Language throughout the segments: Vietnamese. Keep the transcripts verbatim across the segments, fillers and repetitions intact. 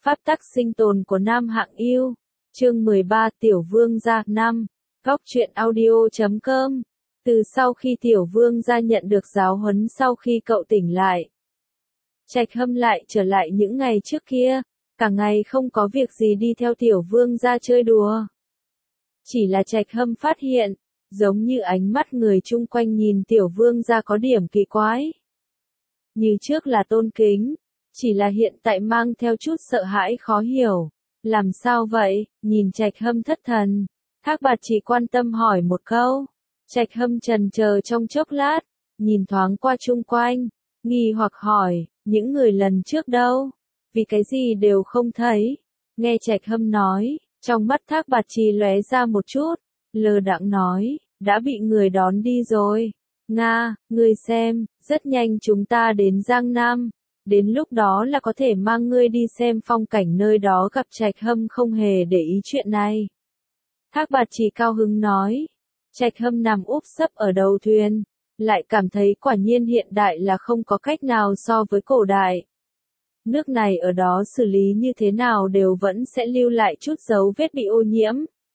Pháp tắc sinh tồn của Nam Hạng Yêu. Chương mười ba Tiểu Vương gia năm. Góc truyện audio chấm com. Từ sau khi Tiểu Vương gia nhận được giáo huấn sau khi cậu tỉnh lại, Trạch Hâm lại trở lại những ngày trước kia, cả ngày không có việc gì đi theo Tiểu Vương gia chơi đùa. Chỉ là Trạch Hâm phát hiện, giống như ánh mắt người chung quanh nhìn Tiểu Vương gia có điểm kỳ quái. Như trước là tôn kính, chỉ là hiện tại mang theo chút sợ hãi khó hiểu. Làm sao vậy? Nhìn Trạch Hâm thất thần, Thác Bạt chỉ quan tâm hỏi một câu. Trạch Hâm trần chờ trong chốc lát, nhìn thoáng qua chung quanh, nghi hoặc hỏi, những người lần trước đâu? Vì cái gì đều không thấy? Nghe Trạch Hâm nói, trong mắt Thác Bạt Trì lóe ra một chút, lơ đãng nói, đã bị người đón đi rồi. Nga, ngươi xem, rất nhanh chúng ta đến Giang Nam, đến lúc đó là có thể mang ngươi đi xem phong cảnh nơi đó. Gặp Trạch Hâm không hề để ý chuyện này. Thác Bạt Trì cao hứng nói, Trạch Hâm nằm úp sấp ở đầu thuyền, lại cảm thấy quả nhiên hiện đại là không có cách nào so với cổ đại. Nước này ở đó xử lý như thế nào đều vẫn sẽ lưu lại chút dấu vết bị ô nhiễm.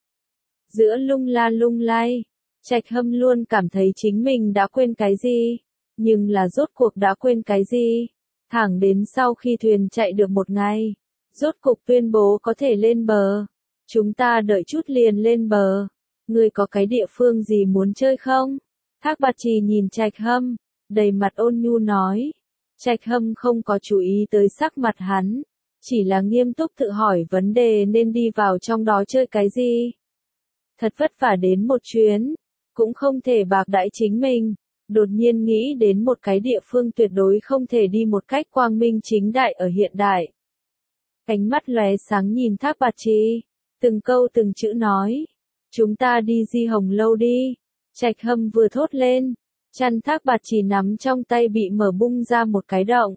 Giữa lung la lung lay, Trạch Hâm luôn cảm thấy chính mình đã quên cái gì, nhưng là rốt cuộc đã quên cái gì. Thẳng đến sau khi thuyền chạy được một ngày, rốt cục tuyên bố có thể lên bờ. Chúng ta đợi chút liền lên bờ. Ngươi có cái địa phương gì muốn chơi không? Thác Bạt Trì nhìn Trạch Hâm, đầy mặt ôn nhu nói. Trạch Hâm không có chú ý tới sắc mặt hắn, chỉ là nghiêm túc tự hỏi vấn đề nên đi vào trong đó chơi cái gì. Thật vất vả đến một chuyến, cũng không thể bạc đãi chính mình. Đột nhiên nghĩ đến một cái địa phương tuyệt đối không thể đi một cách quang minh chính đại ở hiện đại. Cánh mắt lóe sáng nhìn Thác Bạt Trì, từng câu từng chữ nói, chúng ta đi Di Hồng Lâu đi. Trạch Hâm vừa thốt lên, chăn Thác Bạt Trì nắm trong tay bị mở bung ra một cái động.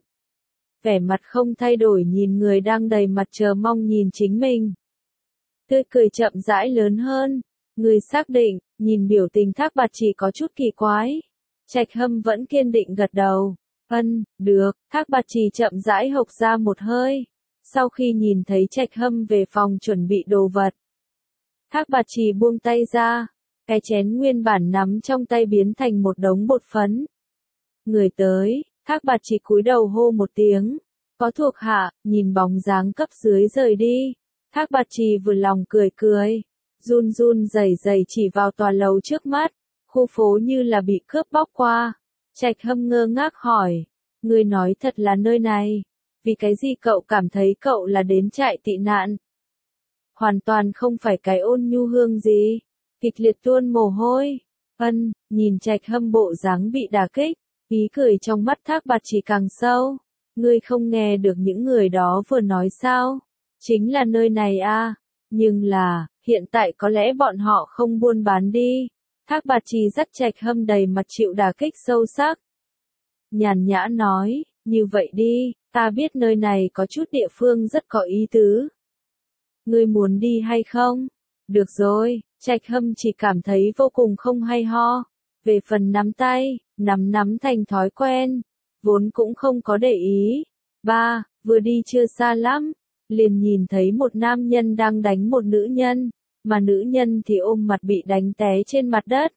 Vẻ mặt không thay đổi nhìn người đang đầy mặt chờ mong nhìn chính mình. Tươi cười chậm rãi lớn hơn, người xác định, nhìn biểu tình Thác Bạt Trì có chút kỳ quái. Trạch Hâm vẫn kiên định gật đầu. Ân, được. Thác Bạt Trì chậm rãi hộc ra một hơi. Sau khi nhìn thấy Trạch Hâm về phòng chuẩn bị đồ vật, Thác Bạt Trì buông tay ra, cái chén nguyên bản nắm trong tay biến thành một đống bột phấn. Người tới, Thác Bạt Trì cúi đầu hô một tiếng. Có thuộc hạ, nhìn bóng dáng cấp dưới rời đi. Thác Bạt Trì vừa lòng cười cười, run run rẩy rẩy chỉ vào tòa lầu trước mắt. Khu phố như là bị cướp bóc qua. Trạch Hâm ngơ ngác hỏi, ngươi nói thật là nơi này, vì cái gì cậu cảm thấy cậu là đến trại tị nạn? Hoàn toàn không phải cái ôn nhu hương gì, kịch liệt tuôn mồ hôi. Ân, nhìn Trạch Hâm bộ dáng bị đả kích, ý cười trong mắt Thác Bạt Trì càng sâu. Ngươi không nghe được những người đó vừa nói sao? Chính là nơi này a, nhưng là, hiện tại có lẽ bọn họ không buôn bán đi. Thác Bạt Trì dắt Trạch Hâm đầy mặt chịu đả kích sâu sắc. Nhàn nhã nói, như vậy đi, ta biết nơi này có chút địa phương rất có ý tứ. Ngươi muốn đi hay không? Được rồi, Trạch Hâm chỉ cảm thấy vô cùng không hay ho. Về phần nắm tay, nắm nắm thành thói quen, vốn cũng không có để ý. Ba, vừa đi chưa xa lắm, liền nhìn thấy một nam nhân đang đánh một nữ nhân. Mà nữ nhân thì ôm mặt bị đánh té trên mặt đất.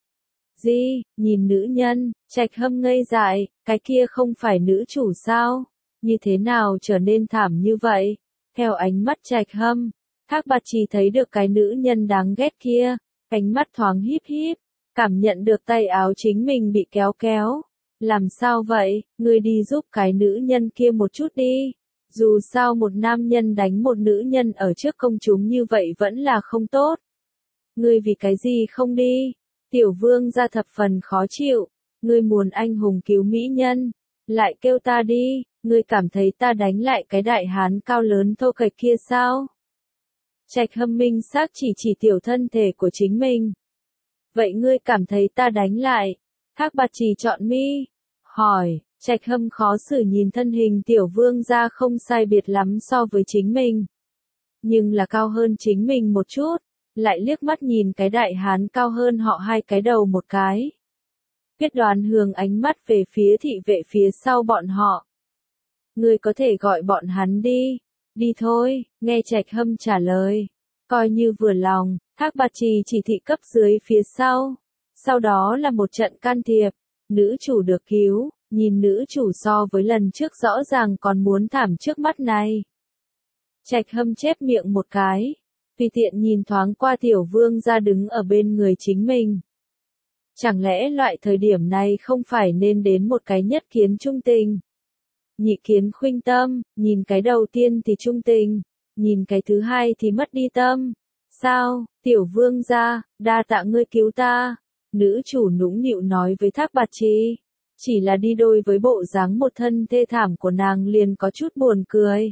Gì, nhìn nữ nhân, Trạch Hâm ngây dại, cái kia không phải nữ chủ sao? Như thế nào trở nên thảm như vậy? Theo ánh mắt Trạch Hâm, Thác Bạt Trì thấy được cái nữ nhân đáng ghét kia, ánh mắt thoáng híp híp, cảm nhận được tay áo chính mình bị kéo kéo. Làm sao vậy, ngươi đi giúp cái nữ nhân kia một chút đi. Dù sao một nam nhân đánh một nữ nhân ở trước công chúng như vậy vẫn là không tốt. Ngươi vì cái gì không đi? Tiểu Vương gia thập phần khó chịu. Ngươi muốn anh hùng cứu mỹ nhân, lại kêu ta đi. Ngươi cảm thấy ta đánh lại cái đại hán cao lớn thô kệch kia sao? Trạch Hâm minh xác chỉ chỉ tiểu thân thể của chính mình. Vậy ngươi cảm thấy ta đánh lại? Thác Bạt Trì chọn mi, hỏi. Trạch Hâm khó xử nhìn thân hình Tiểu Vương gia không sai biệt lắm so với chính mình, nhưng là cao hơn chính mình một chút, lại liếc mắt nhìn cái đại hán cao hơn họ hai cái đầu một cái. Quyết đoán hướng ánh mắt về phía thị vệ phía sau bọn họ. Ngươi có thể gọi bọn hắn đi. Đi thôi, nghe Trạch Hâm trả lời. Coi như vừa lòng, Thác Bạt Trì chỉ thị cấp dưới phía sau. Sau đó là một trận can thiệp. Nữ chủ được cứu, nhìn nữ chủ so với lần trước rõ ràng còn muốn thảm trước mắt này. Trạch Hâm chép miệng một cái. Tùy tiện nhìn thoáng qua tiểu vương ra đứng ở bên người chính mình. Chẳng lẽ loại thời điểm này không phải nên đến một cái nhất kiến trung tình? Nhị kiến khuynh tâm, nhìn cái đầu tiên thì trung tình, nhìn cái thứ hai thì mất đi tâm. Sao, tiểu vương gia, đa tạ ngươi cứu ta. Nữ chủ nũng nịu nói với Thác Bạt Trì. Chỉ là đi đôi với bộ dáng một thân thê thảm của nàng liền có chút buồn cười.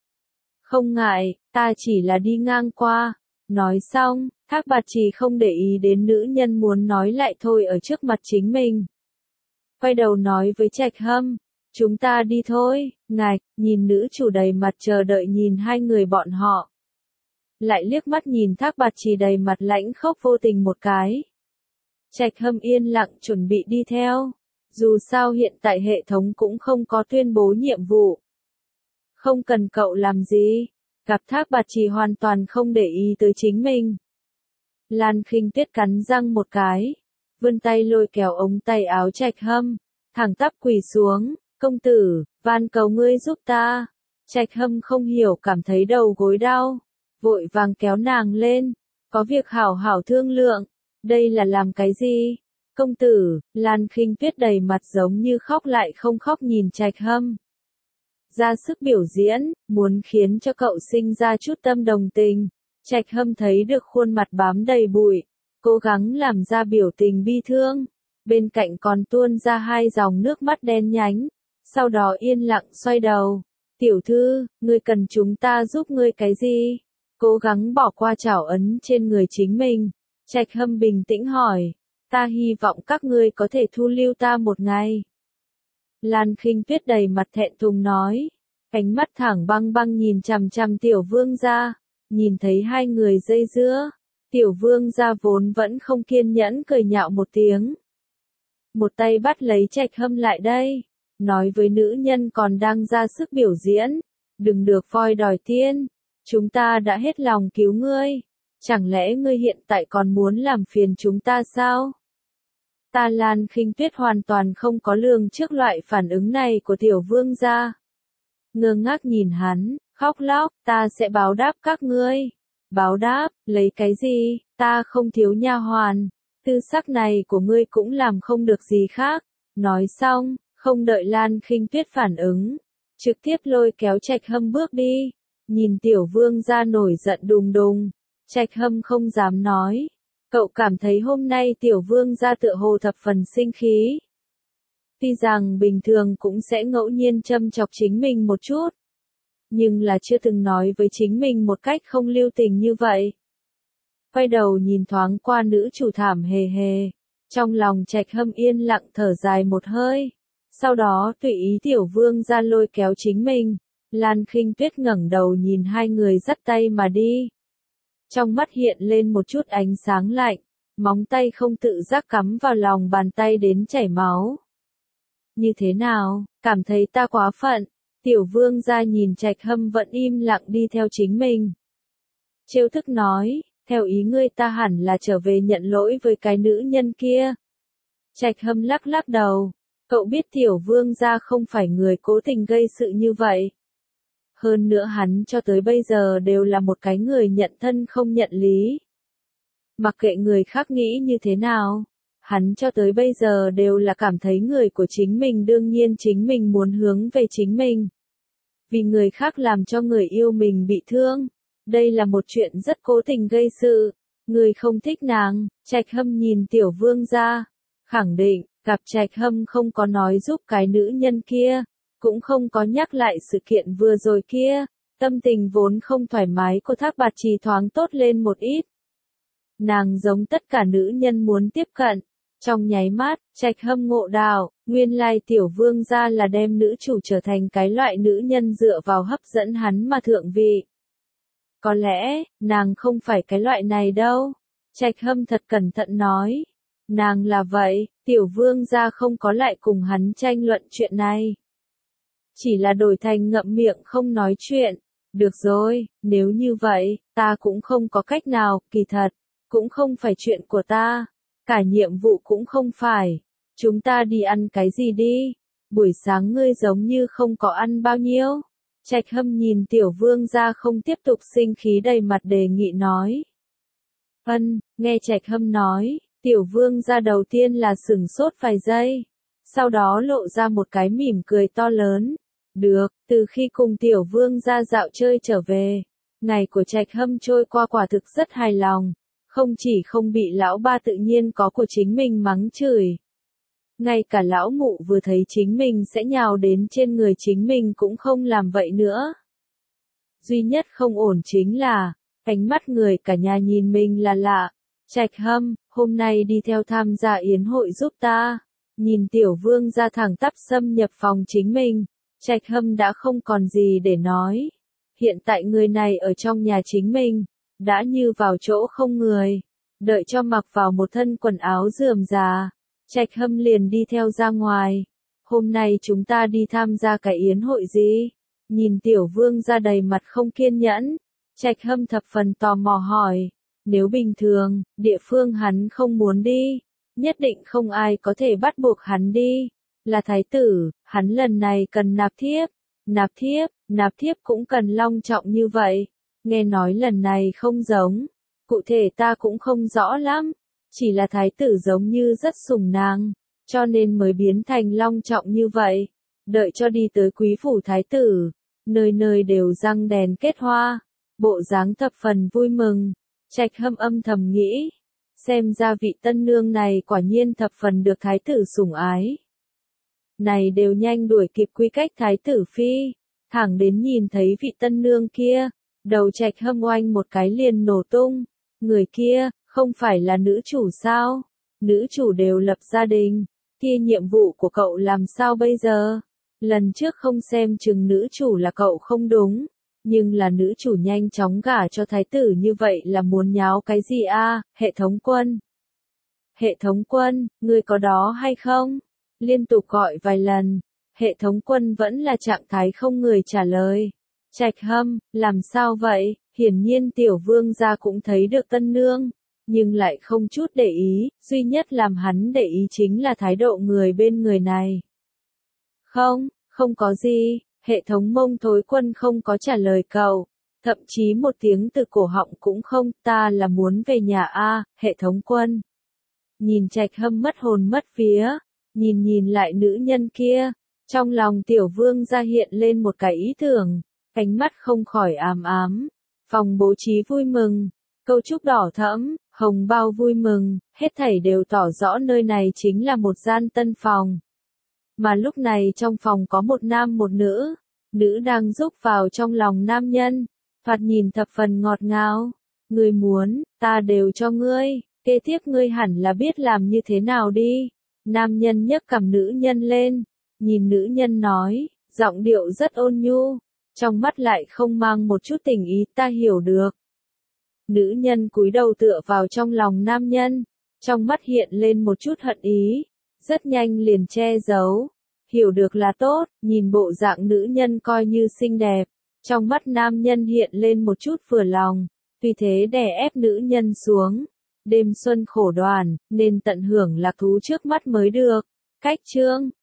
Không ngại, ta chỉ là đi ngang qua. Nói xong, Thác Bạt Trì không để ý đến nữ nhân muốn nói lại thôi ở trước mặt chính mình. Quay đầu nói với Trạch Hâm. Chúng ta đi thôi, ngài, nhìn nữ chủ đầy mặt chờ đợi nhìn hai người bọn họ. Lại liếc mắt nhìn Thác Bạt Trì đầy mặt lãnh khốc vô tình một cái. Trạch Hâm yên lặng chuẩn bị đi theo. Dù sao hiện tại hệ thống cũng không có tuyên bố nhiệm vụ. Không cần cậu làm gì. Gặp Thác Bạt Trì hoàn toàn không để ý tới chính mình. Lan Khinh Tuyết cắn răng một cái. Vươn tay lôi kéo ống tay áo Trạch Hâm. Thẳng tắp quỳ xuống. Công tử, van cầu ngươi giúp ta. Trạch Hâm không hiểu cảm thấy đầu gối đau. Vội vàng kéo nàng lên. Có việc hảo hảo thương lượng. Đây là làm cái gì? Công tử, Lan Khinh Tuyết đầy mặt giống như khóc lại không khóc nhìn Trạch Hâm. Ra sức biểu diễn, muốn khiến cho cậu sinh ra chút tâm đồng tình. Trạch Hâm thấy được khuôn mặt bám đầy bụi. Cố gắng làm ra biểu tình bi thương. Bên cạnh còn tuôn ra hai dòng nước mắt đen nhánh. Sau đó yên lặng xoay đầu. Tiểu thư, ngươi cần chúng ta giúp ngươi cái gì? Cố gắng bỏ qua trảo ấn trên người chính mình. Trạch Hâm bình tĩnh hỏi. Ta hy vọng các ngươi có thể thu lưu ta một ngày. Lan Khinh Tuyết đầy mặt thẹn thùng nói. Ánh mắt thẳng băng băng nhìn chằm chằm tiểu vương gia. Nhìn thấy hai người dây dưa. Tiểu vương gia vốn vẫn không kiên nhẫn cười nhạo một tiếng. Một tay bắt lấy Trạch Hâm lại đây. Nói với nữ nhân còn đang ra sức biểu diễn. Đừng được voi đòi tiên. Chúng ta đã hết lòng cứu ngươi. Chẳng lẽ ngươi hiện tại còn muốn làm phiền chúng ta sao? Ta Lan Khinh Tuyết hoàn toàn không có lường trước loại phản ứng này của tiểu vương gia. Ngơ ngác nhìn hắn, khóc lóc, ta sẽ báo đáp các ngươi. Báo đáp, lấy cái gì, ta không thiếu nha hoàn. Tư sắc này của ngươi cũng làm không được gì khác. Nói xong, không đợi Lan Khinh Tuyết phản ứng. Trực tiếp lôi kéo Trạch Hâm bước đi. Nhìn tiểu vương gia nổi giận đùng đùng. Trạch Hâm không dám nói. Cậu cảm thấy hôm nay tiểu vương gia tựa hồ thập phần sinh khí. Tuy rằng bình thường cũng sẽ ngẫu nhiên châm chọc chính mình một chút. Nhưng là chưa từng nói với chính mình một cách không lưu tình như vậy. Quay đầu nhìn thoáng qua nữ chủ thảm hề hề. Trong lòng Trạch Hâm yên lặng thở dài một hơi. Sau đó tùy ý tiểu vương gia lôi kéo chính mình. Lan Khinh Tuyết ngẩng đầu nhìn hai người dắt tay mà đi. Trong mắt hiện lên một chút ánh sáng lạnh, móng tay không tự giác cắm vào lòng bàn tay đến chảy máu. Như thế nào, cảm thấy ta quá phận, tiểu vương gia nhìn Trạch Hâm vẫn im lặng đi theo chính mình. Trêu thức nói, theo ý ngươi ta hẳn là trở về nhận lỗi với cái nữ nhân kia. Trạch Hâm lắc lắc đầu, cậu biết tiểu vương gia không phải người cố tình gây sự như vậy. Hơn nữa hắn cho tới bây giờ đều là một cái người nhận thân không nhận lý. Mặc kệ người khác nghĩ như thế nào, hắn cho tới bây giờ đều là cảm thấy người của chính mình đương nhiên chính mình muốn hướng về chính mình. Vì người khác làm cho người yêu mình bị thương, đây là một chuyện rất cố tình gây sự. Người không thích nàng, Trạch Hâm nhìn tiểu vương gia, khẳng định, gặp Trạch Hâm không có nói giúp cái nữ nhân kia. Cũng không có nhắc lại sự kiện vừa rồi kia, tâm tình vốn không thoải mái của Thác Bạt Trì thoáng tốt lên một ít. Nàng giống tất cả nữ nhân muốn tiếp cận. Trong nháy mắt, Trạch Hâm ngộ đạo, nguyên lai tiểu vương gia là đem nữ chủ trở thành cái loại nữ nhân dựa vào hấp dẫn hắn mà thượng vị. Có lẽ, nàng không phải cái loại này đâu. Trạch Hâm thật cẩn thận nói. Nàng là vậy, tiểu vương gia không có lại cùng hắn tranh luận chuyện này. Chỉ là đổi thành ngậm miệng không nói chuyện. Được rồi, nếu như vậy, ta cũng không có cách nào, kỳ thật, cũng không phải chuyện của ta, cả nhiệm vụ cũng không phải. Chúng ta đi ăn cái gì đi? Buổi sáng ngươi giống như không có ăn bao nhiêu. Trạch Hâm nhìn Tiểu Vương gia không tiếp tục sinh khí đầy mặt đề nghị nói. Ân, nghe Trạch Hâm nói, Tiểu Vương gia đầu tiên là sửng sốt vài giây, sau đó lộ ra một cái mỉm cười to lớn. Được, từ khi cùng Tiểu Vương gia dạo chơi trở về, ngày của Trạch Hâm trôi qua quả thực rất hài lòng, không chỉ không bị lão ba tự nhiên có của chính mình mắng chửi. Ngay cả lão mụ vừa thấy chính mình sẽ nhào đến trên người chính mình cũng không làm vậy nữa. Duy nhất không ổn chính là, ánh mắt người cả nhà nhìn mình là lạ. Trạch Hâm, hôm nay đi theo tham gia yến hội giúp ta. Nhìn Tiểu Vương gia thẳng tắp xâm nhập phòng chính mình, Trạch Hâm đã không còn gì để nói. Hiện tại người này ở trong nhà chính mình, đã như vào chỗ không người. Đợi cho mặc vào một thân quần áo rườm rà, Trạch Hâm liền đi theo ra ngoài. Hôm nay chúng ta đi tham gia cái yến hội gì? Nhìn Tiểu Vương gia đầy mặt không kiên nhẫn, Trạch Hâm thập phần tò mò hỏi. Nếu bình thường, địa phương hắn không muốn đi, nhất định không ai có thể bắt buộc hắn đi. Là thái tử, hắn lần này cần nạp thiếp. Nạp thiếp, nạp thiếp cũng cần long trọng như vậy. Nghe nói lần này không giống. Cụ thể ta cũng không rõ lắm. Chỉ là thái tử giống như rất sủng nàng, cho nên mới biến thành long trọng như vậy. Đợi cho đi tới quý phủ thái tử, nơi nơi đều răng đèn kết hoa, bộ dáng thập phần vui mừng. Trạch Hâm âm thầm nghĩ, xem ra vị tân nương này quả nhiên thập phần được thái tử sủng ái. Này đều nhanh đuổi kịp quy cách thái tử phi, thẳng đến nhìn thấy vị tân nương kia, đầu Trạch Hâm oanh một cái liền nổ tung. Người kia, không phải là nữ chủ sao? Nữ chủ đều lập gia đình, kia nhiệm vụ của cậu làm sao bây giờ? Lần trước không xem chừng nữ chủ là cậu không đúng, nhưng là nữ chủ nhanh chóng gả cho thái tử như vậy là muốn nháo cái gì a? Hệ thống quân. Hệ thống quân, ngươi có đó hay không? Liên tục gọi vài lần, hệ thống quân vẫn là trạng thái không người trả lời. Trạch Hâm, làm sao vậy? Hiển nhiên Tiểu Vương gia cũng thấy được tân nương, nhưng lại không chút để ý, duy nhất làm hắn để ý chính là thái độ người bên người này. Không, không có gì, hệ thống Mông Thối Quân không có trả lời cậu, thậm chí một tiếng từ cổ họng cũng không, ta là muốn về nhà a, hệ thống quân. Nhìn Trạch Hâm mất hồn mất vía, nhìn nhìn lại nữ nhân kia, trong lòng Tiểu Vương gia hiện lên một cái ý tưởng, ánh mắt không khỏi ám ám. Phòng bố trí vui mừng, câu trúc đỏ thẫm, hồng bao vui mừng, hết thảy đều tỏ rõ nơi này chính là một gian tân phòng. Mà lúc này trong phòng có một nam một nữ, nữ đang giúp vào trong lòng nam nhân, thoạt nhìn thập phần ngọt ngào. Ngươi muốn, ta đều cho ngươi, kế tiếp ngươi hẳn là biết làm như thế nào đi. Nam nhân nhấc cằm nữ nhân lên, nhìn nữ nhân nói, giọng điệu rất ôn nhu, trong mắt lại không mang một chút tình ý, ta hiểu được. Nữ nhân cúi đầu tựa vào trong lòng nam nhân, trong mắt hiện lên một chút hận ý, rất nhanh liền che giấu. Hiểu được là tốt, nhìn bộ dạng nữ nhân coi như xinh đẹp, trong mắt nam nhân hiện lên một chút vừa lòng, vì thế đè ép nữ nhân xuống. Đêm xuân khổ đoàn, nên tận hưởng lạc thú trước mắt mới được. Cách chương